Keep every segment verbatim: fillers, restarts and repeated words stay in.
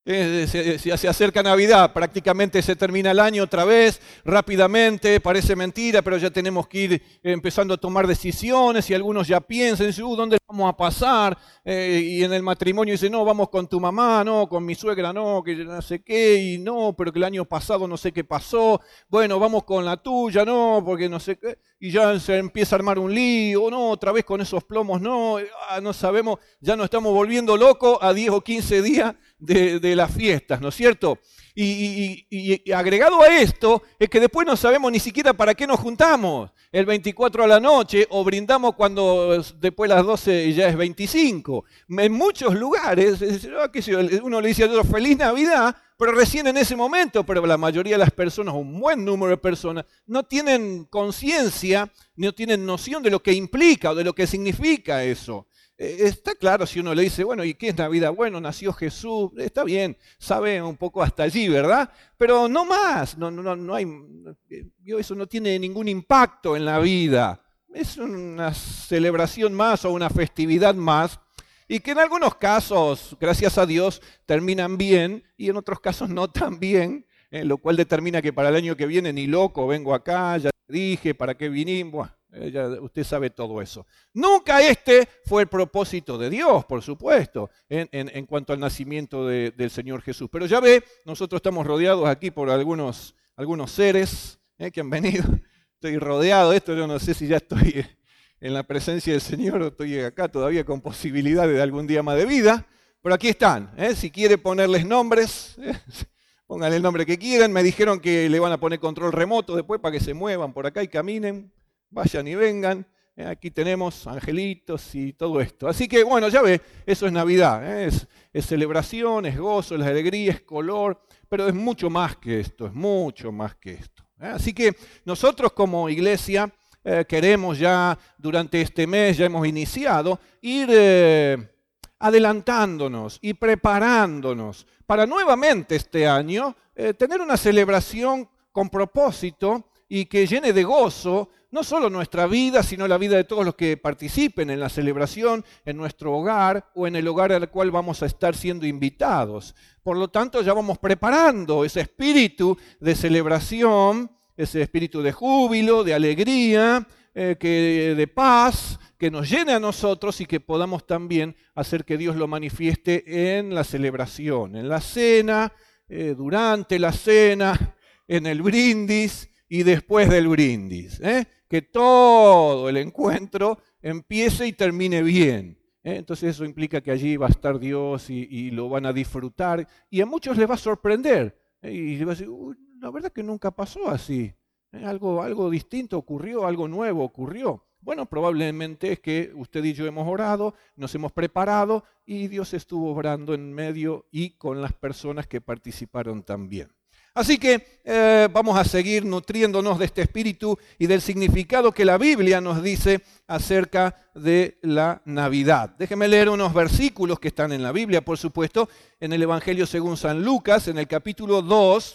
Eh, se, se- se acerca Navidad, prácticamente se termina el año otra vez, rápidamente, parece mentira, pero ya tenemos que ir eh, empezando a tomar decisiones y algunos ya piensan, dicen, uh, ¿dónde vamos a pasar? Eh, y en el matrimonio dicen, no, vamos con tu mamá, no, con mi suegra, no, que no sé qué, y no, pero que el año pasado no sé qué pasó, bueno, vamos con la tuya, no, porque no sé qué, y ya se empieza a armar un lío, no, otra vez con esos plomos, no, ah, no sabemos, ya nos estamos volviendo locos a diez o quince días de, de las fiestas, ¿no es cierto? Y, y- y- y agregado a esto, es que después no sabemos ni siquiera para qué nos juntamos el veinticuatro a la noche o brindamos cuando después de las doce ya es veinticinco. En muchos lugares, es- ah, qué sé yo, uno le dice a otro feliz Navidad, pero recién en ese momento, pero la mayoría de las personas, un buen número de personas, no tienen conciencia, no tienen noción de lo que implica o de lo que significa eso. Eh, Está claro si uno le dice, bueno, ¿y qué es Navidad? Bueno, nació Jesús, está bien, sabe un poco hasta allí, ¿verdad? Pero no más, no, no, no hay, eh, yo, eso no tiene ningún impacto en la vida. Es una celebración más o una festividad más, y que en algunos casos, gracias a Dios, terminan bien, y en otros casos no tan bien, eh, lo cual determina que para el año que viene ni loco vengo acá, ya te dije, ¿para qué vinimos? Bueno, eh, ya usted sabe todo eso. Nunca este fue el propósito de Dios, por supuesto, en, en- en cuanto al nacimiento de- del Señor Jesús. Pero ya ve, nosotros estamos rodeados aquí por algunos, algunos seres eh, que han venido. Estoy rodeado de esto, yo no sé si ya estoy eh, en la presencia del Señor o estoy acá todavía con posibilidades de algún día más de vida. Pero aquí están, eh, si quiere ponerles nombres, eh, pónganle el nombre que quieran. Me dijeron que le van a poner control remoto después para que se muevan por acá y caminen, vayan y vengan. Eh, Aquí tenemos angelitos y todo esto. Así que, bueno, ya ve, eso es Navidad. ¿eh? Es, es celebración, es gozo, es alegría, es color, pero es mucho más que esto, es mucho más que esto. ¿eh? Así que nosotros como iglesia eh, queremos ya, durante este mes, ya hemos iniciado, ir eh, adelantándonos y preparándonos para nuevamente este año eh, tener una celebración con propósito y que llene de gozo no solo nuestra vida, sino la vida de todos los que participen en la celebración, en nuestro hogar o en el hogar al cual vamos a estar siendo invitados. Por lo tanto, ya vamos preparando ese espíritu de celebración, ese espíritu de júbilo, de alegría, eh, que, de paz, que nos llene a nosotros y que podamos también hacer que Dios lo manifieste en la celebración, en la cena, eh, durante la cena, en el brindis y después del brindis. ¿eh? Que todo el encuentro empiece y termine bien. ¿eh? Entonces eso implica que allí va a estar Dios y, y lo van a disfrutar y a muchos les va a sorprender. ¿eh? Y les va a decir, "Uy, la verdad que nunca pasó así. ¿eh? Algo, algo distinto ocurrió, algo nuevo ocurrió. Bueno, probablemente es que usted y yo hemos orado, nos hemos preparado y Dios estuvo obrando en medio y con las personas que participaron también. Así que eh, vamos a seguir nutriéndonos de este espíritu y del significado que la Biblia nos dice acerca de la Navidad. Déjenme leer unos versículos que están en la Biblia, por supuesto, en el Evangelio según San Lucas, en el capítulo dos,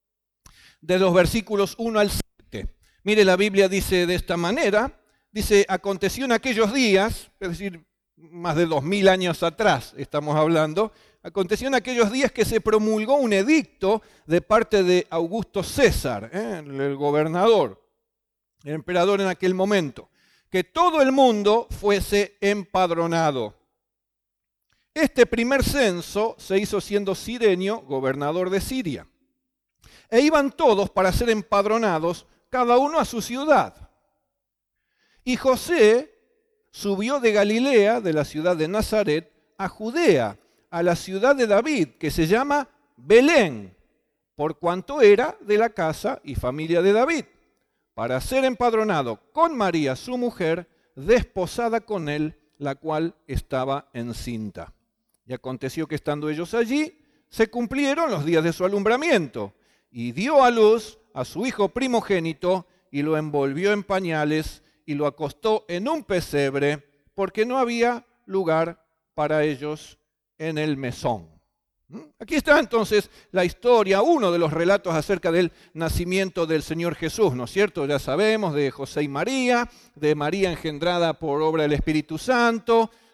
de los versículos uno al siete. Mire, la Biblia dice de esta manera, dice, aconteció en aquellos días, es decir, más de dos mil años atrás estamos hablando, aconteció en aquellos días que se promulgó un edicto de parte de Augusto César, ¿eh? el gobernador, el emperador en aquel momento, que todo el mundo fuese empadronado. Este primer censo se hizo siendo Cirenio gobernador de Siria. E iban todos para ser empadronados, cada uno a su ciudad. Y José subió de Galilea, de la ciudad de Nazaret, a Judea, a la ciudad de David, que se llama Belén, por cuanto era de la casa y familia de David, para ser empadronado con María, su mujer, desposada con él, la cual estaba encinta. Y aconteció que estando ellos allí, se cumplieron los días de su alumbramiento, y dio a luz a su hijo primogénito, y lo envolvió en pañales, y lo acostó en un pesebre, porque no había lugar para ellos en el mesón. Aquí está entonces la historia, uno de los relatos acerca del nacimiento del Señor Jesús, ¿no es cierto? Ya sabemos de José y María, de María engendrada por obra del Espíritu Santo,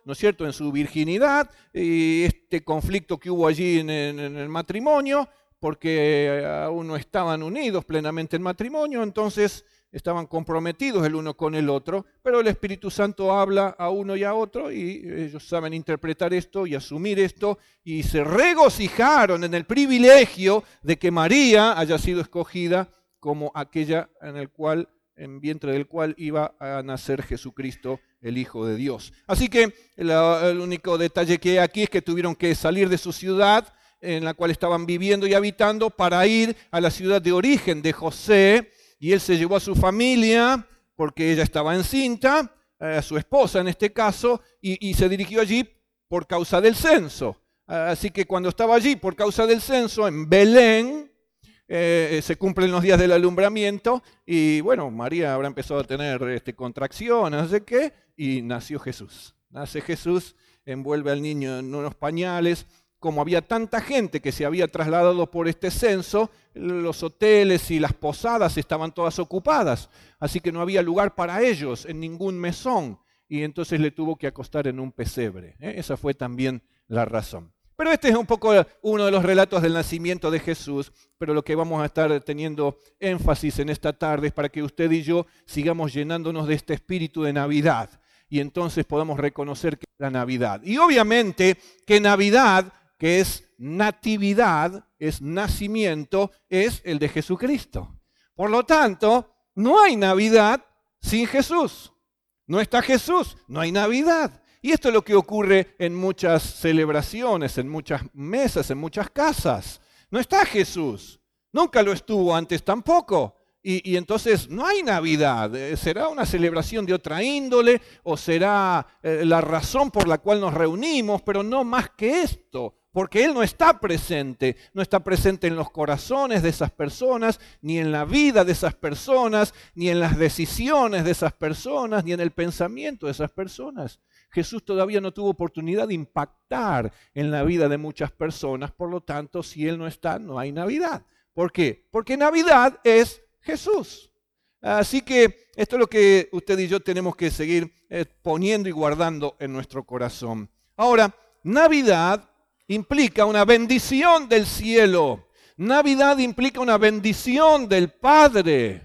¿no es cierto?, en su virginidad, y este conflicto que hubo allí en, en, en el matrimonio, porque aún no estaban unidos plenamente en matrimonio, entonces estaban comprometidos el uno con el otro, pero el Espíritu Santo habla a uno y a otro y ellos saben interpretar esto y asumir esto y se regocijaron en el privilegio de que María haya sido escogida como aquella en el cual, en vientre del cual iba a nacer Jesucristo, el Hijo de Dios. Así que la, el único detalle que hay aquí es que tuvieron que salir de su ciudad en la cual estaban viviendo y habitando para ir a la ciudad de origen de José, y él se llevó a su familia porque ella estaba encinta, a su esposa en este caso, y, y se dirigió allí por causa del censo. Así que cuando estaba allí por causa del censo, en Belén, eh, se cumplen los días del alumbramiento, y bueno, María habrá empezado a tener este, contracciones, no sé qué, y nació Jesús. Nace Jesús, envuelve al niño en unos pañales. Como había tanta gente que se había trasladado por este censo, los hoteles y las posadas estaban todas ocupadas, así que no había lugar para ellos en ningún mesón, y entonces le tuvo que acostar en un pesebre. ¿eh? Esa fue también la razón. Pero este es un poco uno de los relatos del nacimiento de Jesús, pero lo que vamos a estar teniendo énfasis en esta tarde es para que usted y yo sigamos llenándonos de este espíritu de Navidad, y entonces podamos reconocer que es la Navidad. Y obviamente que Navidad, que es natividad, es nacimiento, es el de Jesucristo. Por lo tanto, no hay Navidad sin Jesús. No está Jesús, no hay Navidad. Y esto es lo que ocurre en muchas celebraciones, en muchas mesas, en muchas casas. No está Jesús, nunca lo estuvo antes tampoco. Y, y entonces no hay Navidad. ¿Será una celebración de otra índole o será eh, la razón por la cual nos reunimos? Pero no más que esto. Porque Él no está presente, no está presente en los corazones de esas personas, ni en la vida de esas personas, ni en las decisiones de esas personas, ni en el pensamiento de esas personas. Jesús todavía no tuvo oportunidad de impactar en la vida de muchas personas, por lo tanto, si Él no está, no hay Navidad. ¿Por qué? Porque Navidad es Jesús. Así que esto es lo que usted y yo tenemos que seguir eh, poniendo y guardando en nuestro corazón. Ahora, Navidad implica una bendición del cielo. Navidad implica una bendición del Padre.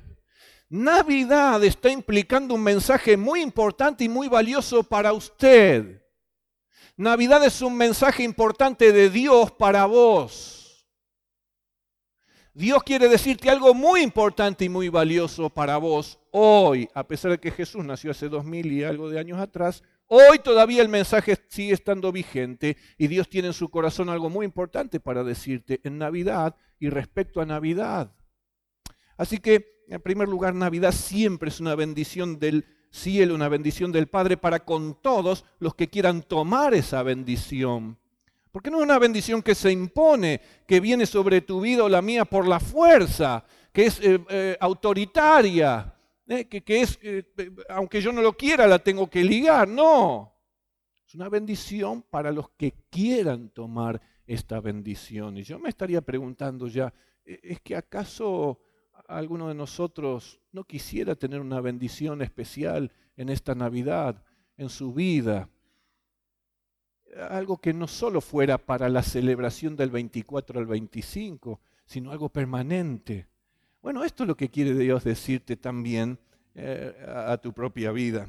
Navidad está implicando un mensaje muy importante y muy valioso para usted. Navidad es un mensaje importante de Dios para vos. Dios quiere decirte algo muy importante y muy valioso para vos hoy, a pesar de que Jesús nació hace dos mil y algo de años atrás. Hoy todavía el mensaje sigue estando vigente y Dios tiene en su corazón algo muy importante para decirte en Navidad y respecto a Navidad. Así que, en primer lugar, Navidad siempre es una bendición del cielo, una bendición del Padre para con todos los que quieran tomar esa bendición. Porque no es una bendición que se impone, que viene sobre tu vida o la mía por la fuerza, que es eh, eh, autoritaria. Eh, que, que es, eh, aunque yo no lo quiera, la tengo que ligar. No, es una bendición para los que quieran tomar esta bendición. Y yo me estaría preguntando ya, ¿es que acaso alguno de nosotros no quisiera tener una bendición especial en esta Navidad, en su vida? Algo que no solo fuera para la celebración del veinticuatro al veinticinco, sino algo permanente. Bueno, esto es lo que quiere Dios decirte también eh, a, a tu propia vida.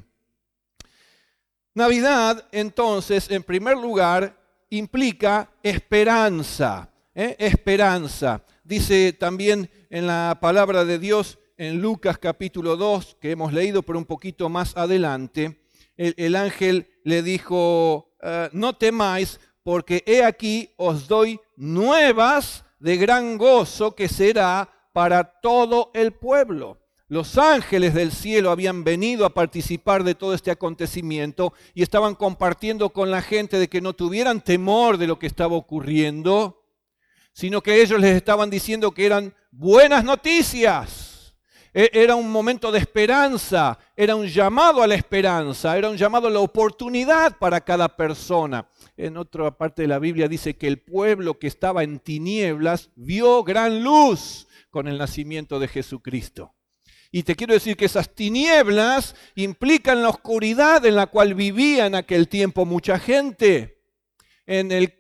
Navidad, entonces, en primer lugar, implica esperanza. ¿eh? Esperanza. Dice también en la palabra de Dios, en Lucas capítulo dos, que hemos leído, pero un poquito más adelante, el, el ángel le dijo, uh, no temáis, porque he aquí os doy nuevas de gran gozo que será para todo el pueblo. Los ángeles del cielo habían venido a participar de todo este acontecimiento y estaban compartiendo con la gente de que no tuvieran temor de lo que estaba ocurriendo, sino que ellos les estaban diciendo que eran buenas noticias. Era un momento de esperanza, era un llamado a la esperanza, era un llamado a la oportunidad para cada persona. En otra parte de la Biblia dice que el pueblo que estaba en tinieblas vio gran luz con el nacimiento de Jesucristo. Y te quiero decir que esas tinieblas implican la oscuridad en la cual vivía en aquel tiempo mucha gente, en el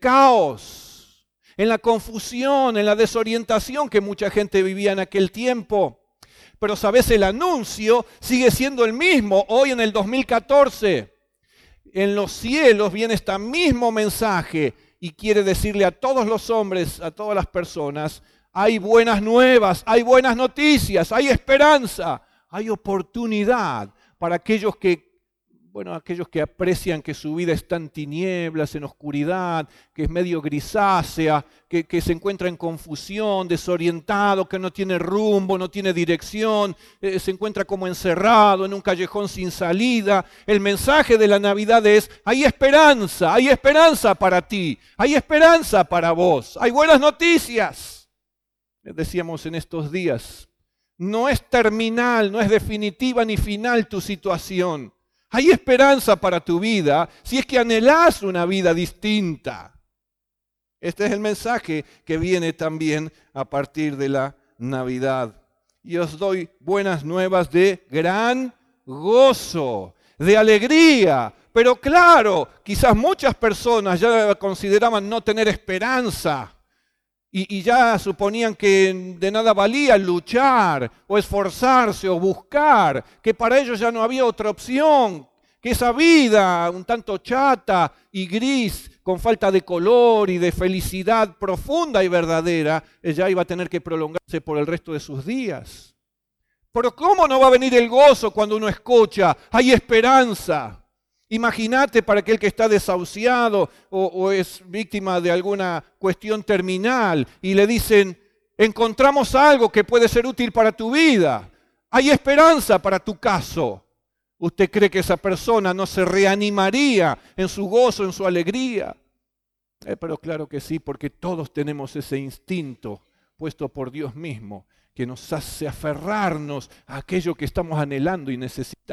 caos, en la confusión, en la desorientación que mucha gente vivía en aquel tiempo. Pero sabes, el anuncio sigue siendo el mismo hoy en el dos mil catorce. En los cielos viene este mismo mensaje y quiere decirle a todos los hombres, a todas las personas: hay buenas nuevas, hay buenas noticias, hay esperanza, hay oportunidad para aquellos que, bueno, aquellos que aprecian que su vida está en tinieblas, en oscuridad, que es medio grisácea, que, que se encuentra en confusión, desorientado, que no tiene rumbo, no tiene dirección, eh, se encuentra como encerrado en un callejón sin salida. El mensaje de la Navidad es: hay esperanza, hay esperanza para ti, hay esperanza para vos, hay buenas noticias. Decíamos en estos días, no es terminal, no es definitiva ni final tu situación. Hay esperanza para tu vida si es que anhelás una vida distinta. Este es el mensaje que viene también a partir de la Navidad. Y os doy buenas nuevas de gran gozo, de alegría. Pero claro, quizás muchas personas ya consideraban no tener esperanza. Y, y ya suponían que de nada valía luchar o esforzarse o buscar, que para ellos ya no había otra opción, que esa vida un tanto chata y gris, con falta de color y de felicidad profunda y verdadera, ya iba a tener que prolongarse por el resto de sus días. Pero ¿cómo no va a venir el gozo cuando uno escucha: hay esperanza? Imagínate para aquel que está desahuciado o, o es víctima de alguna cuestión terminal y le dicen: encontramos algo que puede ser útil para tu vida, hay esperanza para tu caso. ¿Usted cree que esa persona no se reanimaría en su gozo, en su alegría? Eh, pero claro que sí, porque todos tenemos ese instinto puesto por Dios mismo que nos hace aferrarnos a aquello que estamos anhelando y necesitando.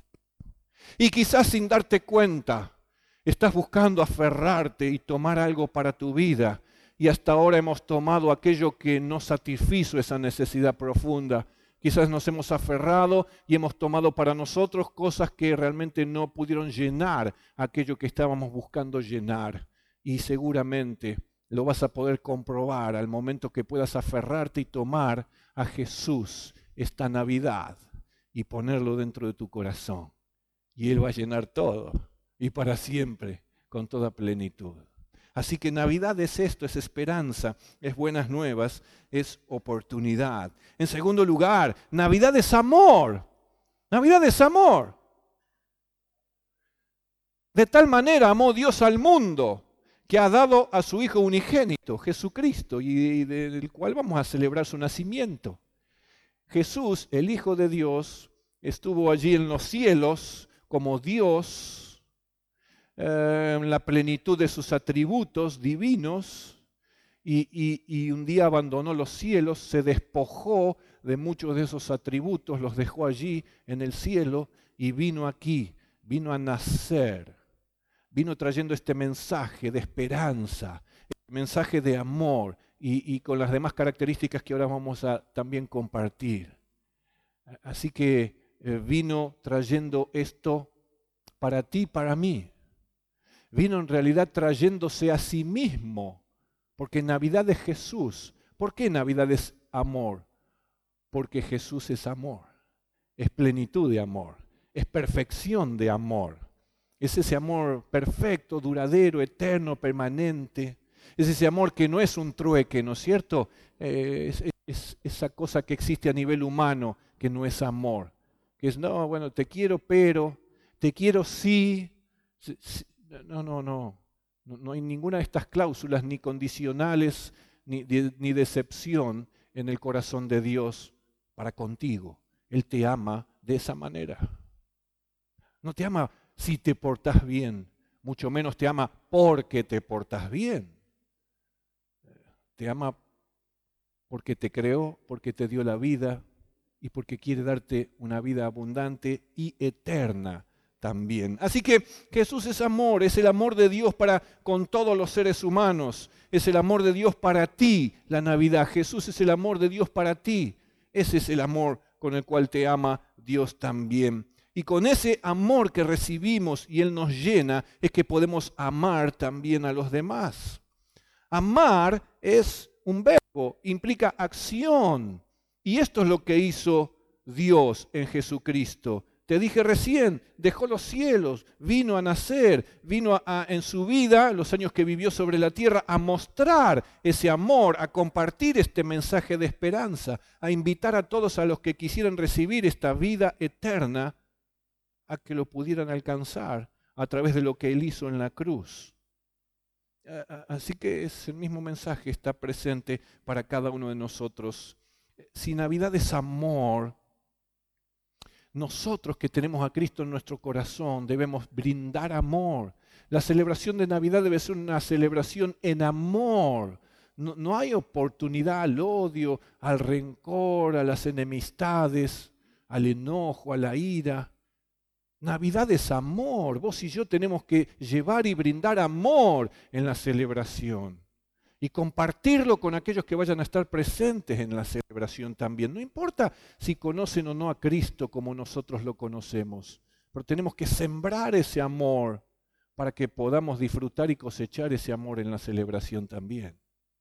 Y quizás sin darte cuenta, estás buscando aferrarte y tomar algo para tu vida. Y hasta ahora hemos tomado aquello que no satisfizo esa necesidad profunda. Quizás nos hemos aferrado y hemos tomado para nosotros cosas que realmente no pudieron llenar aquello que estábamos buscando llenar. Y seguramente lo vas a poder comprobar al momento que puedas aferrarte y tomar a Jesús esta Navidad y ponerlo dentro de tu corazón. Y Él va a llenar todo, y para siempre, con toda plenitud. Así que Navidad es esto, es esperanza, es buenas nuevas, es oportunidad. En segundo lugar, Navidad es amor. Navidad es amor. De tal manera amó Dios al mundo, que ha dado a su Hijo unigénito, Jesucristo, y del cual vamos a celebrar su nacimiento. Jesús, el Hijo de Dios, estuvo allí en los cielos, como Dios, eh, en la plenitud de sus atributos divinos, y, y, y un día abandonó los cielos, se despojó de muchos de esos atributos, los dejó allí en el cielo y vino aquí, vino a nacer, vino trayendo este mensaje de esperanza, este mensaje de amor y, y con las demás características que ahora vamos a también compartir. Así que vino trayendo esto para ti y para mí. Vino en realidad trayéndose a sí mismo, porque Navidad es Jesús. ¿Por qué Navidad es amor? Porque Jesús es amor, es plenitud de amor, es perfección de amor. Es ese amor perfecto, duradero, eterno, permanente. Es ese amor que no es un trueque, ¿no es cierto? Eh, es, es esa cosa que existe a nivel humano, que no es amor. Que es, no, bueno, te quiero, pero, te quiero sí. No, no, no. No hay ninguna de estas cláusulas, ni condicionales, ni, ni decepción en el corazón de Dios para contigo. Él te ama de esa manera. No te ama si te portás bien, mucho menos te ama porque te portás bien. Te ama porque te creó, porque te dio la vida, y porque quiere darte una vida abundante y eterna también. Así que Jesús es amor, es el amor de Dios para con todos los seres humanos, es el amor de Dios para ti, la Navidad. Jesús es el amor de Dios para ti, ese es el amor con el cual te ama Dios también. Y con ese amor que recibimos y Él nos llena, es que podemos amar también a los demás. Amar es un verbo, implica acción. Y esto es lo que hizo Dios en Jesucristo. Te dije recién, dejó los cielos, vino a nacer, vino a, a, en su vida, los años que vivió sobre la tierra, a mostrar ese amor, a compartir este mensaje de esperanza, a invitar a todos a los que quisieran recibir esta vida eterna, a que lo pudieran alcanzar a través de lo que Él hizo en la cruz. Así que es el mismo mensaje, está presente para cada uno de nosotros. Si Navidad es amor, nosotros que tenemos a Cristo en nuestro corazón debemos brindar amor. La celebración de Navidad debe ser una celebración en amor. No, no hay oportunidad al odio, al rencor, a las enemistades, al enojo, a la ira. Navidad es amor. Vos y yo tenemos que llevar y brindar amor en la celebración. Y compartirlo con aquellos que vayan a estar presentes en la celebración también. No importa si conocen o no a Cristo como nosotros lo conocemos, pero tenemos que sembrar ese amor para que podamos disfrutar y cosechar ese amor en la celebración también.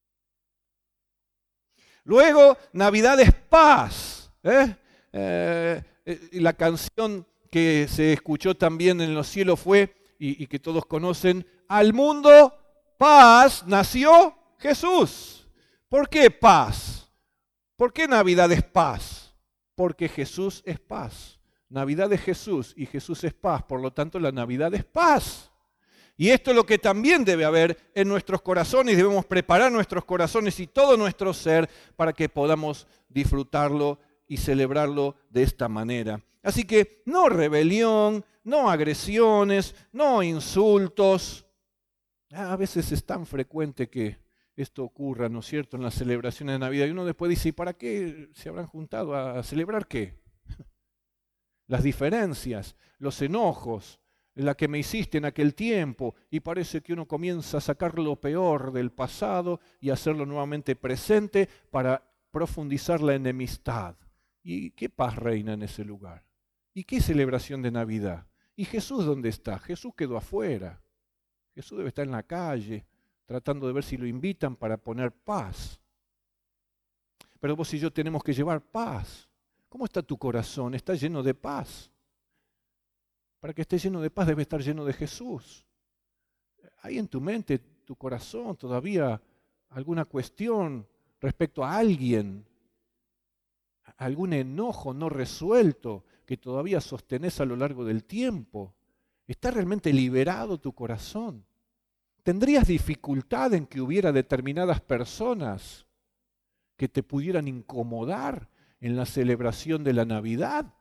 Luego, Navidad es paz. ¿eh? Eh, la canción que se escuchó también en los cielos fue, y, y que todos conocen, al mundo paz nació Jesús. ¿Por qué paz? ¿Por qué Navidad es paz? Porque Jesús es paz. Navidad es Jesús y Jesús es paz, por lo tanto la Navidad es paz. Y esto es lo que también debe haber en nuestros corazones, debemos preparar nuestros corazones y todo nuestro ser para que podamos disfrutarlo y celebrarlo de esta manera. Así que no rebelión, no agresiones, no insultos. A veces es tan frecuente que esto ocurra, ¿no es cierto?, en las celebraciones de Navidad. Y uno después dice, ¿y para qué se habrán juntado? ¿A celebrar qué? Las diferencias, los enojos, la que me hiciste en aquel tiempo. Y parece que uno comienza a sacar lo peor del pasado y hacerlo nuevamente presente para profundizar la enemistad. ¿Y qué paz reina en ese lugar? ¿Y qué celebración de Navidad? ¿Y Jesús dónde está? Jesús quedó afuera. Jesús debe estar en la calle, tratando de ver si lo invitan para poner paz. Pero vos y yo tenemos que llevar paz. ¿Cómo está tu corazón? ¿Está lleno de paz? Para que esté lleno de paz debe estar lleno de Jesús. ¿Hay en tu mente, tu corazón, todavía alguna cuestión respecto a alguien? ¿Algún enojo no resuelto que todavía sostenés a lo largo del tiempo? ¿Está realmente liberado tu corazón? ¿Tendrías dificultad en que hubiera determinadas personas que te pudieran incomodar en la celebración de la Navidad?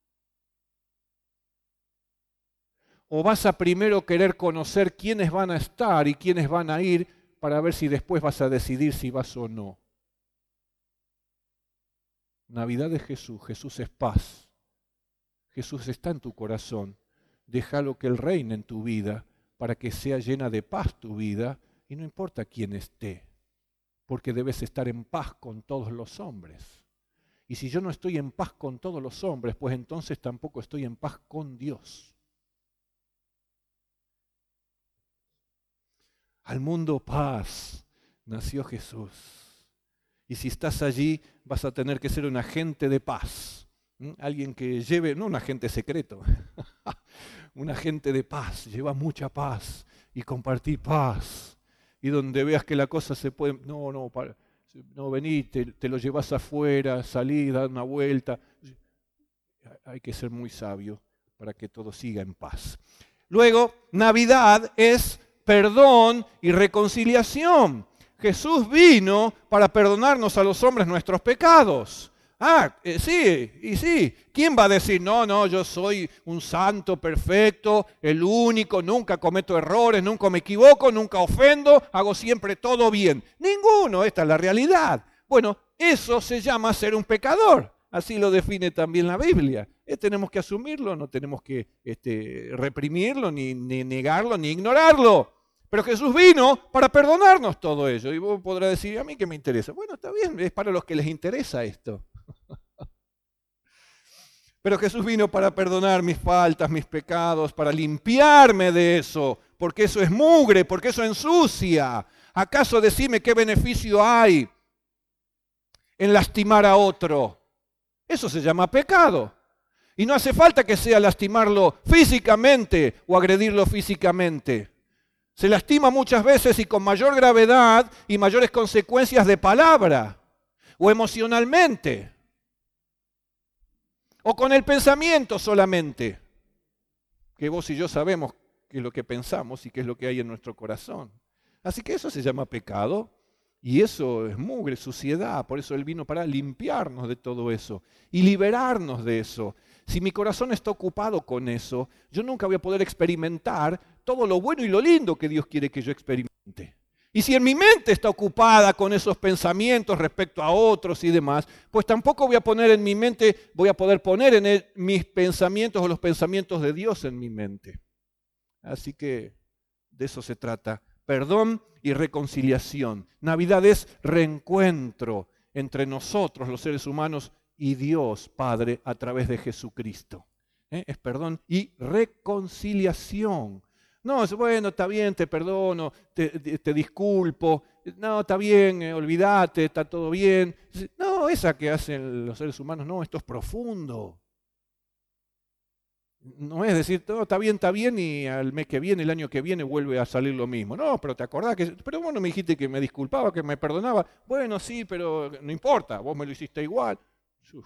¿O vas a primero querer conocer quiénes van a estar y quiénes van a ir para ver si después vas a decidir si vas o no? Navidad es Jesús, Jesús es paz. Jesús está en tu corazón. Déjalo que Él reine en tu vida para que sea llena de paz tu vida y no importa quién esté, porque debes estar en paz con todos los hombres. Y si yo no estoy en paz con todos los hombres, pues entonces tampoco estoy en paz con Dios. Al mundo paz nació Jesús. Y si estás allí, vas a tener que ser un agente de paz. ¿Mm? Alguien que lleve, no un agente secreto, un agente de paz, lleva mucha paz y compartir paz. Y donde veas que la cosa se puede, no, no, para, no vení, te, te lo llevas afuera, salí, da una vuelta. Hay que ser muy sabio para que todo siga en paz. Luego, Navidad es perdón y reconciliación. Jesús vino para perdonarnos a los hombres nuestros pecados. Ah, eh, sí, y sí. ¿Quién va a decir, no, no, yo soy un santo perfecto, el único, nunca cometo errores, nunca me equivoco, nunca ofendo, hago siempre todo bien? Ninguno, esta es la realidad. Bueno, eso se llama ser un pecador. Así lo define también la Biblia. Eh, tenemos que asumirlo, no tenemos que este, reprimirlo, ni, ni negarlo, ni ignorarlo. Pero Jesús vino para perdonarnos todo ello. Y vos podrás decir, ¿a mí qué me interesa? Bueno, está bien, es para los que les interesa esto. Pero Jesús vino para perdonar mis faltas, mis pecados, para limpiarme de eso, porque eso es mugre, porque eso ensucia. ¿Acaso decime qué beneficio hay en lastimar a otro? Eso se llama pecado. Y no hace falta que sea lastimarlo físicamente o agredirlo físicamente. Se lastima muchas veces y con mayor gravedad y mayores consecuencias de palabra o emocionalmente. O con el pensamiento solamente, que vos y yo sabemos qué es lo que pensamos y qué es lo que hay en nuestro corazón. Así que eso se llama pecado y eso es mugre, suciedad. Por eso Él vino para limpiarnos de todo eso y liberarnos de eso. Si mi corazón está ocupado con eso, yo nunca voy a poder experimentar todo lo bueno y lo lindo que Dios quiere que yo experimente. Y si en mi mente está ocupada con esos pensamientos respecto a otros y demás, pues tampoco voy a poner en mi mente, voy a poder poner en él mis pensamientos o los pensamientos de Dios en mi mente. Así que de eso se trata, perdón y reconciliación. Navidad es reencuentro entre nosotros, los seres humanos, y Dios Padre a través de Jesucristo. ¿Eh? Es perdón y reconciliación. No, es bueno, está bien, te perdono, te, te, te disculpo, no, está bien, eh, olvídate, está todo bien. No, esa que hacen los seres humanos, no, esto es profundo. No es decir, no, está bien, está bien, y al mes que viene, el año que viene, vuelve a salir lo mismo. No, pero te acordás que, pero vos no me dijiste que me disculpaba, que me perdonaba. Bueno, sí, pero no importa, vos me lo hiciste igual. Uf.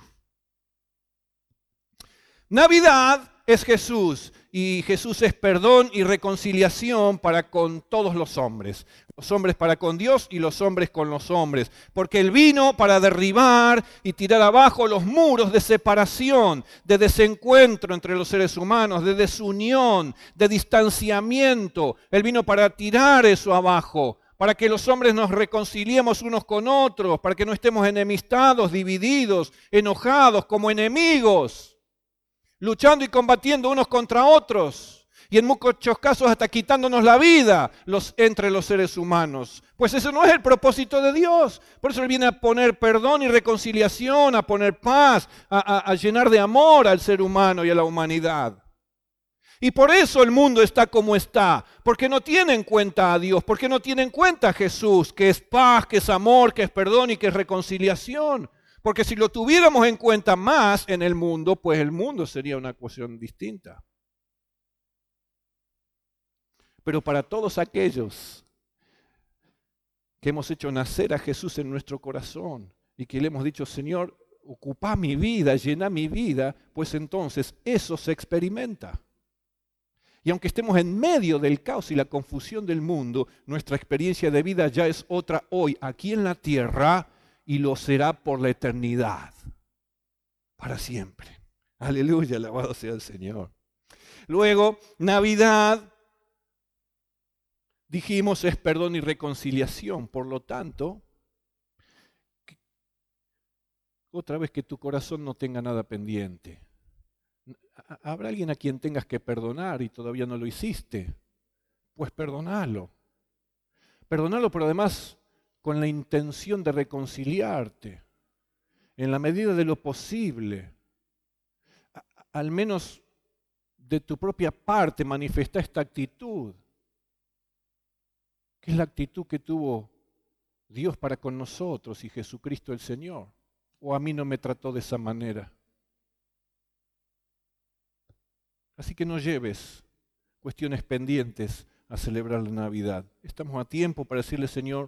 Navidad es Jesús y Jesús es perdón y reconciliación para con todos los hombres. Los hombres para con Dios y los hombres con los hombres. Porque Él vino para derribar y tirar abajo los muros de separación, de desencuentro entre los seres humanos, de desunión, de distanciamiento. Él vino para tirar eso abajo, para que los hombres nos reconciliemos unos con otros, para que no estemos enemistados, divididos, enojados, como enemigos, luchando y combatiendo unos contra otros, y en muchos casos hasta quitándonos la vida los, entre los seres humanos. Pues ese no es el propósito de Dios. Por eso Él viene a poner perdón y reconciliación, a poner paz, a, a, a llenar de amor al ser humano y a la humanidad. Y por eso el mundo está como está, porque no tiene en cuenta a Dios, porque no tiene en cuenta a Jesús, que es paz, que es amor, que es perdón y que es reconciliación. Porque si lo tuviéramos en cuenta más en el mundo, pues el mundo sería una cuestión distinta. Pero para todos aquellos que hemos hecho nacer a Jesús en nuestro corazón y que le hemos dicho, Señor, ocupa mi vida, llena mi vida, pues entonces eso se experimenta. Y aunque estemos en medio del caos y la confusión del mundo, nuestra experiencia de vida ya es otra hoy, aquí en la tierra, y lo será por la eternidad, para siempre. Aleluya, alabado sea el Señor. Luego, Navidad, dijimos, es perdón y reconciliación. Por lo tanto, otra vez que tu corazón no tenga nada pendiente. ¿Habrá alguien a quien tengas que perdonar y todavía no lo hiciste? Pues perdonalo. Perdonalo, pero además con la intención de reconciliarte, en la medida de lo posible. A, al menos de tu propia parte manifiesta esta actitud, que es la actitud que tuvo Dios para con nosotros y Jesucristo el Señor. O a mí no me trató de esa manera. Así que no lleves cuestiones pendientes a celebrar la Navidad. Estamos a tiempo para decirle, Señor,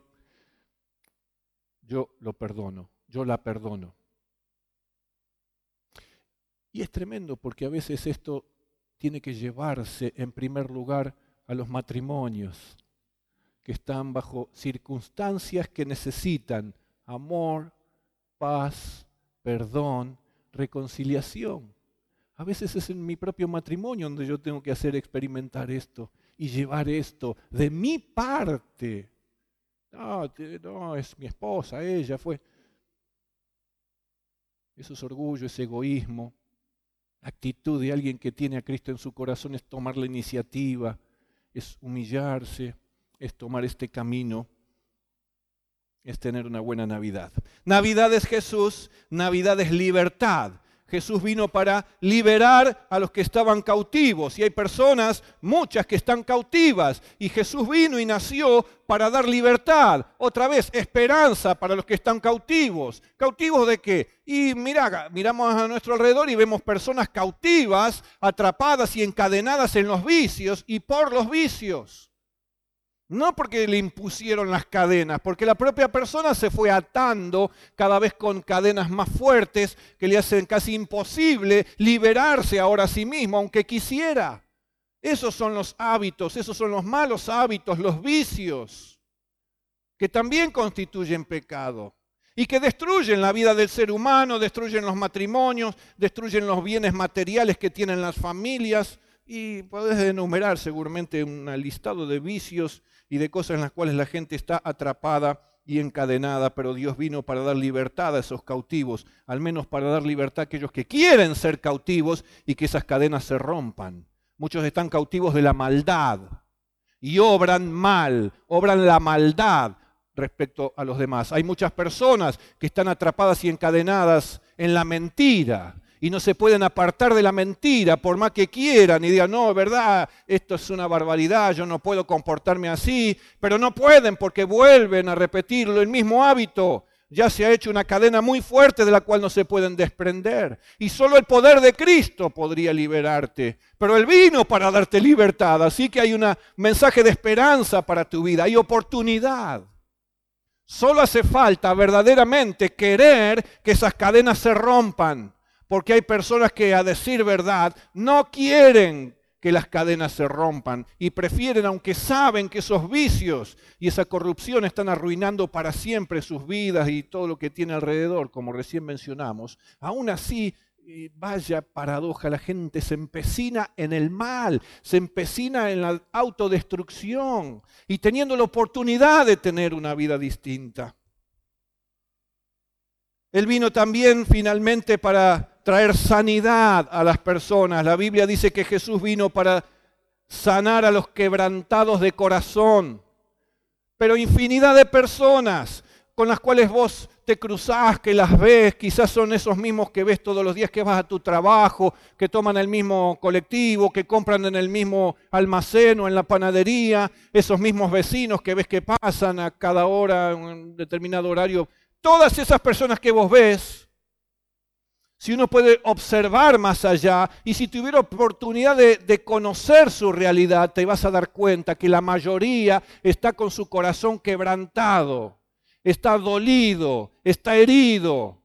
yo lo perdono, yo la perdono. Y es tremendo porque a veces esto tiene que llevarse en primer lugar a los matrimonios que están bajo circunstancias que necesitan amor, paz, perdón, reconciliación. A veces es en mi propio matrimonio donde yo tengo que hacer experimentar esto y llevar esto de mi parte. No, no, es mi esposa, ella fue. Eso es orgullo, es egoísmo. La actitud de alguien que tiene a Cristo en su corazón es tomar la iniciativa, es humillarse, es tomar este camino, es tener una buena Navidad. Navidad es Jesús, Navidad es libertad. Jesús vino para liberar a los que estaban cautivos. Y hay personas, muchas, que están cautivas. Y Jesús vino y nació para dar libertad. Otra vez, esperanza para los que están cautivos. ¿Cautivos de qué? Y mira, miramos a nuestro alrededor y vemos personas cautivas, atrapadas y encadenadas en los vicios y por los vicios. No porque le impusieron las cadenas, porque la propia persona se fue atando cada vez con cadenas más fuertes que le hacen casi imposible liberarse ahora a sí mismo, aunque quisiera. Esos son los hábitos, esos son los malos hábitos, los vicios, que también constituyen pecado y que destruyen la vida del ser humano, destruyen los matrimonios, destruyen los bienes materiales que tienen las familias. Y podés enumerar seguramente un listado de vicios y de cosas en las cuales la gente está atrapada y encadenada, pero Dios vino para dar libertad a esos cautivos, al menos para dar libertad a aquellos que quieren ser cautivos y que esas cadenas se rompan. Muchos están cautivos de la maldad y obran mal, obran la maldad respecto a los demás. Hay muchas personas que están atrapadas y encadenadas en la mentira y no se pueden apartar de la mentira por más que quieran y digan, no, es verdad, esto es una barbaridad, yo no puedo comportarme así, pero no pueden porque vuelven a repetirlo, el mismo hábito. Ya se ha hecho una cadena muy fuerte de la cual no se pueden desprender. Y solo el poder de Cristo podría liberarte. Pero Él vino para darte libertad, así que hay un mensaje de esperanza para tu vida, hay oportunidad. Solo hace falta verdaderamente querer que esas cadenas se rompan. Porque hay personas que, a decir verdad, no quieren que las cadenas se rompan y prefieren, aunque saben que esos vicios y esa corrupción están arruinando para siempre sus vidas y todo lo que tiene alrededor, como recién mencionamos, aún así, eh, vaya paradoja, la gente se empecina en el mal, se empecina en la autodestrucción y teniendo la oportunidad de tener una vida distinta. Él vino también finalmente para traer sanidad a las personas. La Biblia dice que Jesús vino para sanar a los quebrantados de corazón. Pero infinidad de personas con las cuales vos te cruzás, que las ves, quizás son esos mismos que ves todos los días que vas a tu trabajo, que toman el mismo colectivo, que compran en el mismo almacén o en la panadería, esos mismos vecinos que ves que pasan a cada hora, en un determinado horario. Todas esas personas que vos ves, si uno puede observar más allá y si tuviera oportunidad de, de conocer su realidad, te vas a dar cuenta que la mayoría está con su corazón quebrantado, está dolido, está herido.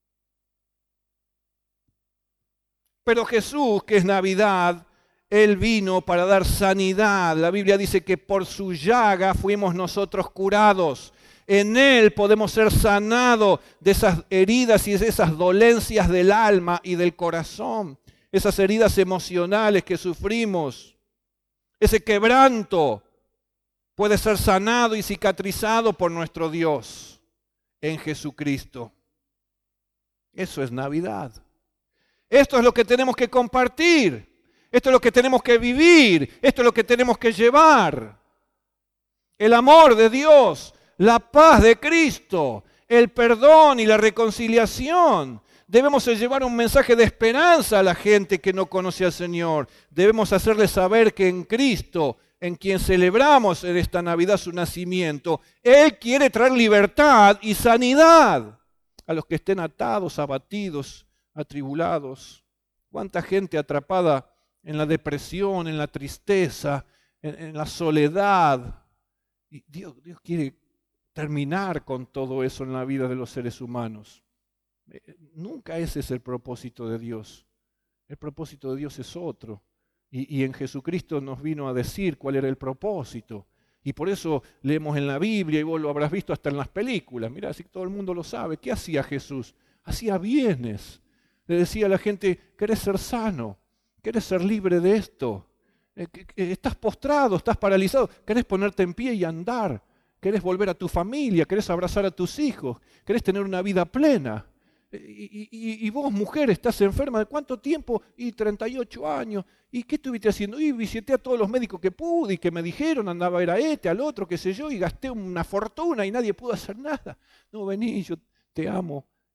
Pero Jesús, que es Navidad, Él vino para dar sanidad. La Biblia dice que por su llaga fuimos nosotros curados. En Él podemos ser sanados de esas heridas y de esas dolencias del alma y del corazón, esas heridas emocionales que sufrimos. Ese quebranto puede ser sanado y cicatrizado por nuestro Dios en Jesucristo. Eso es Navidad. Esto es lo que tenemos que compartir. Esto es lo que tenemos que vivir. Esto es lo que tenemos que llevar. El amor de Dios, la paz de Cristo, el perdón y la reconciliación. Debemos llevar un mensaje de esperanza a la gente que no conoce al Señor. Debemos hacerles saber que en Cristo, en quien celebramos en esta Navidad su nacimiento, Él quiere traer libertad y sanidad a los que estén atados, abatidos, atribulados. ¿Cuánta gente atrapada en la depresión, en la tristeza, en, en la soledad? Y Dios, Dios quiere terminar con todo eso en la vida de los seres humanos. Nunca ese es el propósito de Dios. El propósito de Dios es otro. Y, y en Jesucristo nos vino a decir cuál era el propósito. Y por eso leemos en la Biblia, y vos lo habrás visto hasta en las películas. Mirá, así que todo el mundo lo sabe. ¿Qué hacía Jesús? Hacía bienes. Le decía a la gente, ¿querés ser sano? ¿Querés ser libre de esto? Estás postrado, estás paralizado. ¿Querés ponerte en pie y andar? ¿Querés volver a tu familia? ¿Querés abrazar a tus hijos? ¿Querés tener una vida plena? Y, y, y vos, mujer, estás enferma. ¿De cuánto tiempo? Y treinta y ocho años. ¿Y qué estuviste haciendo? Y visité a todos los médicos que pude y que me dijeron, andaba a ver a este, al otro, qué sé yo, y gasté una fortuna y nadie pudo hacer nada. No, vení, yo te amo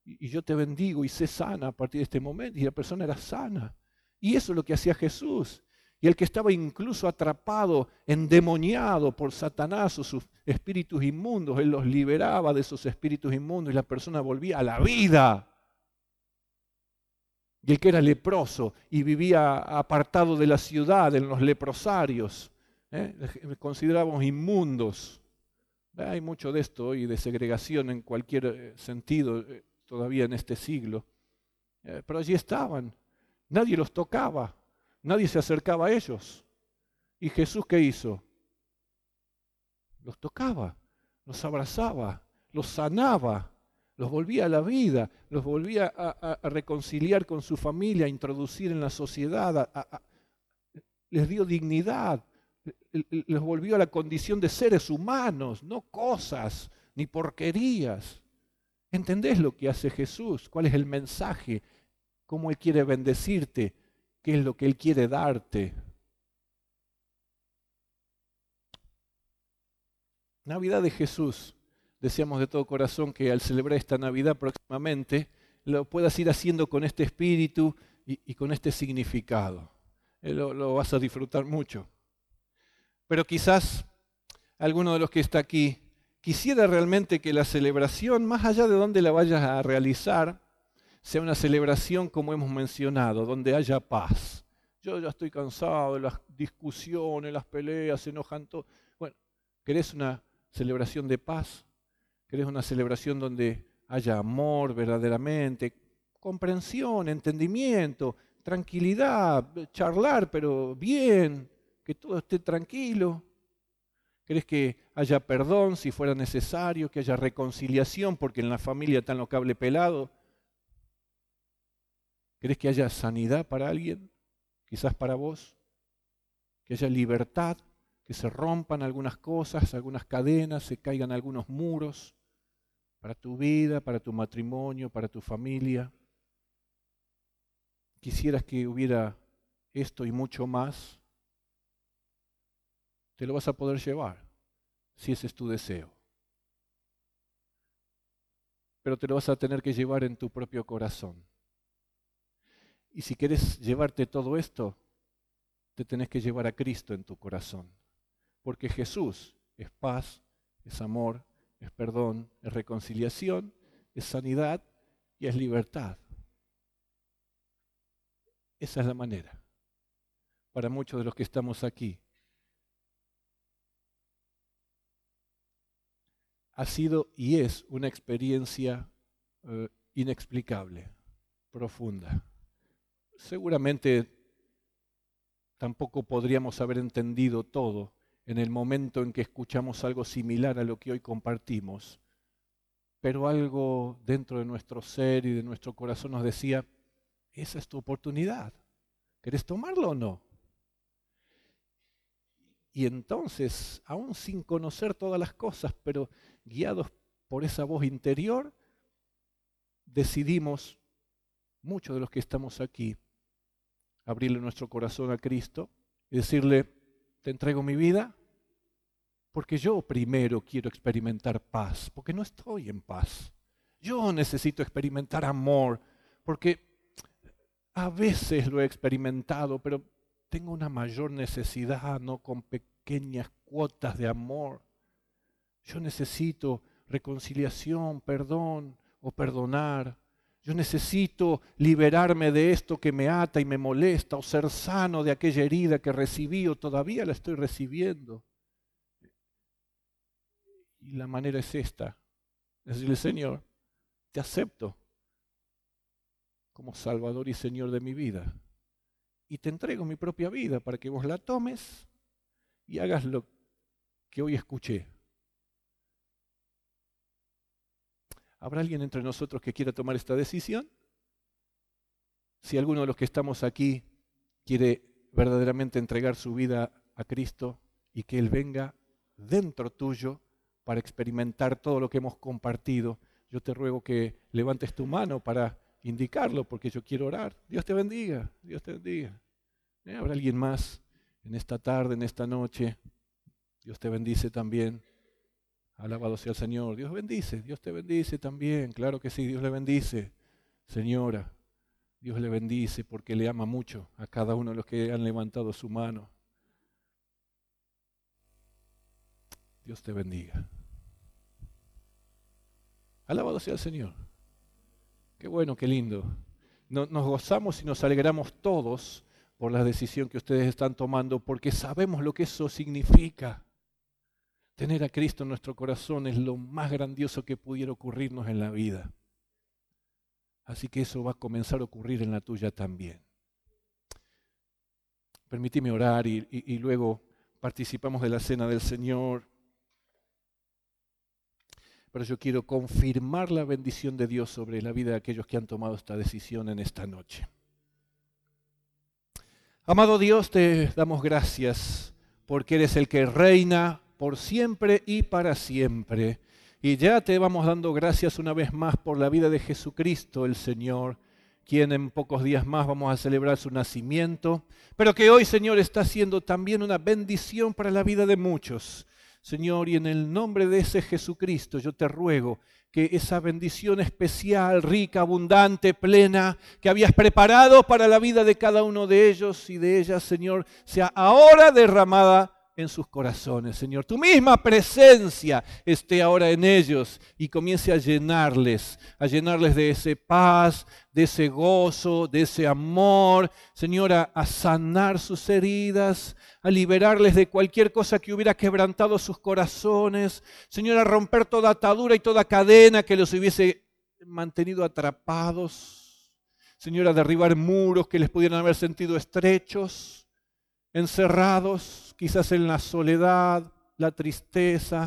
y, y yo te bendigo y sé sana a partir de este momento. Y la persona era sana. Y eso es lo que hacía Jesús. Y el que estaba incluso atrapado, endemoniado por Satanás o sus espíritus inmundos, Él los liberaba de esos espíritus inmundos y la persona volvía a la vida. Y el que era leproso y vivía apartado de la ciudad, en los leprosarios, ¿eh? considerábamos inmundos. Hay mucho de esto hoy, de segregación en cualquier sentido, eh, todavía en este siglo. Eh, pero allí estaban, nadie los tocaba. Nadie se acercaba a ellos. ¿Y Jesús qué hizo? Los tocaba, los abrazaba, los sanaba, los volvía a la vida, los volvía a, a, a reconciliar con su familia, a introducir en la sociedad, a, a, les dio dignidad, les volvió a la condición de seres humanos, no cosas ni porquerías. ¿Entendés lo que hace Jesús? ¿Cuál es el mensaje? ¿Cómo Él quiere bendecirte? ¿Qué es lo que Él quiere darte? Navidad de Jesús. Deseamos de todo corazón que al celebrar esta Navidad próximamente lo puedas ir haciendo con este espíritu y, y con este significado. Eh, lo, lo vas a disfrutar mucho. Pero quizás alguno de los que está aquí quisiera realmente que la celebración, más allá de donde la vayas a realizar, sea una celebración como hemos mencionado, donde haya paz. Yo ya estoy cansado de las discusiones, las peleas, se enojan todos. Bueno, ¿querés una celebración de paz? ¿Querés una celebración donde haya amor verdaderamente, comprensión, entendimiento, tranquilidad, charlar pero bien, que todo esté tranquilo? ¿Querés que haya perdón si fuera necesario, que haya reconciliación porque en la familia está en lo cable pelado? ¿Querés que haya sanidad para alguien? Quizás para vos. Que haya libertad, que se rompan algunas cosas, algunas cadenas, se caigan algunos muros para tu vida, para tu matrimonio, para tu familia. Quisieras que hubiera esto y mucho más. Te lo vas a poder llevar, si ese es tu deseo. Pero te lo vas a tener que llevar en tu propio corazón. Y si querés llevarte todo esto, te tenés que llevar a Cristo en tu corazón. Porque Jesús es paz, es amor, es perdón, es reconciliación, es sanidad y es libertad. Esa es la manera para muchos de los que estamos aquí. Ha sido y es una experiencia eh, inexplicable, profunda. Seguramente tampoco podríamos haber entendido todo en el momento en que escuchamos algo similar a lo que hoy compartimos, pero algo dentro de nuestro ser y de nuestro corazón nos decía, esa es tu oportunidad, ¿querés tomarlo o no? Y entonces, aún sin conocer todas las cosas, pero guiados por esa voz interior, decidimos, muchos de los que estamos aquí, abrirle nuestro corazón a Cristo y decirle, te entrego mi vida, porque yo primero quiero experimentar paz, porque no estoy en paz. Yo necesito experimentar amor, porque a veces lo he experimentado, pero tengo una mayor necesidad, no con pequeñas cuotas de amor. Yo necesito reconciliación, perdón o perdonar. Yo necesito liberarme de esto que me ata y me molesta, o ser sano de aquella herida que recibí o todavía la estoy recibiendo. Y la manera es esta, es decirle, Señor, te acepto como Salvador y Señor de mi vida. Y te entrego mi propia vida para que vos la tomes y hagas lo que hoy escuché. ¿Habrá alguien entre nosotros que quiera tomar esta decisión? Si alguno de los que estamos aquí quiere verdaderamente entregar su vida a Cristo y que Él venga dentro tuyo para experimentar todo lo que hemos compartido, yo te ruego que levantes tu mano para indicarlo, porque yo quiero orar. Dios te bendiga, Dios te bendiga. ¿Eh? ¿Habrá alguien más en esta tarde, en esta noche? Dios te bendice también. Alabado sea el Señor. Dios bendice, Dios te bendice también. Claro que sí, Dios le bendice. Señora, Dios le bendice porque le ama mucho a cada uno de los que han levantado su mano. Dios te bendiga. Alabado sea el Señor. Qué bueno, qué lindo. Nos gozamos y nos alegramos todos por la decisión que ustedes están tomando, porque sabemos lo que eso significa. Tener a Cristo en nuestro corazón es lo más grandioso que pudiera ocurrirnos en la vida. Así que eso va a comenzar a ocurrir en la tuya también. Permíteme orar y, y, y luego participamos de la cena del Señor. Pero yo quiero confirmar la bendición de Dios sobre la vida de aquellos que han tomado esta decisión en esta noche. Amado Dios, te damos gracias porque eres el que reina por siempre y para siempre. Y ya te vamos dando gracias una vez más por la vida de Jesucristo el Señor, quien en pocos días más vamos a celebrar su nacimiento, pero que hoy, Señor, está siendo también una bendición para la vida de muchos. Señor, y en el nombre de ese Jesucristo yo te ruego que esa bendición especial, rica, abundante, plena, que habías preparado para la vida de cada uno de ellos y de ellas, Señor, sea ahora derramada en sus corazones, Señor. Tu misma presencia esté ahora en ellos y comience a llenarles, a llenarles de ese paz, de ese gozo, de ese amor, Señor, a, a sanar sus heridas, a liberarles de cualquier cosa que hubiera quebrantado sus corazones, Señor, a romper toda atadura y toda cadena que los hubiese mantenido atrapados, Señor, a derribar muros que les pudieran haber sentido estrechos, encerrados, quizás en la soledad, la tristeza.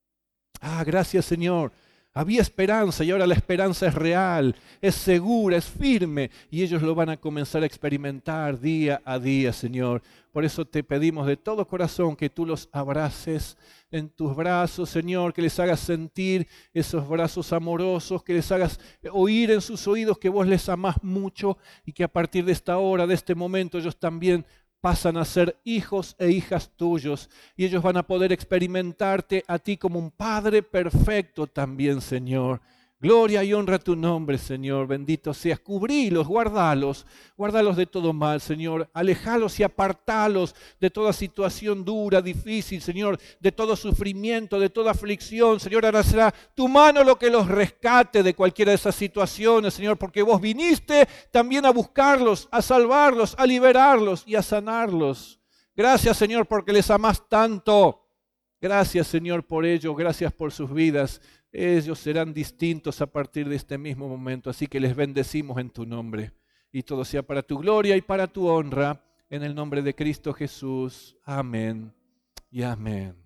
Ah, gracias, Señor. Había esperanza y ahora la esperanza es real, es segura, es firme y ellos lo van a comenzar a experimentar día a día, Señor. Por eso te pedimos de todo corazón que tú los abraces en tus brazos, Señor, que les hagas sentir esos brazos amorosos, que les hagas oír en sus oídos que vos les amás mucho y que a partir de esta hora, de este momento, ellos también pasan a ser hijos e hijas tuyos y ellos van a poder experimentarte a ti como un Padre perfecto también, Señor. Gloria y honra a tu nombre, Señor. Bendito seas. Cubrilos, guardalos, guardalos de todo mal, Señor. Alejalos y apartalos de toda situación dura, difícil, Señor, de todo sufrimiento, de toda aflicción. Señor, ahora será tu mano lo que los rescate de cualquiera de esas situaciones, Señor, porque vos viniste también a buscarlos, a salvarlos, a liberarlos y a sanarlos. Gracias, Señor, porque les amás tanto. Gracias, Señor, por ello. Gracias por sus vidas. Ellos serán distintos a partir de este mismo momento, así que les bendecimos en tu nombre. Y todo sea para tu gloria y para tu honra, en el nombre de Cristo Jesús. Amén y amén.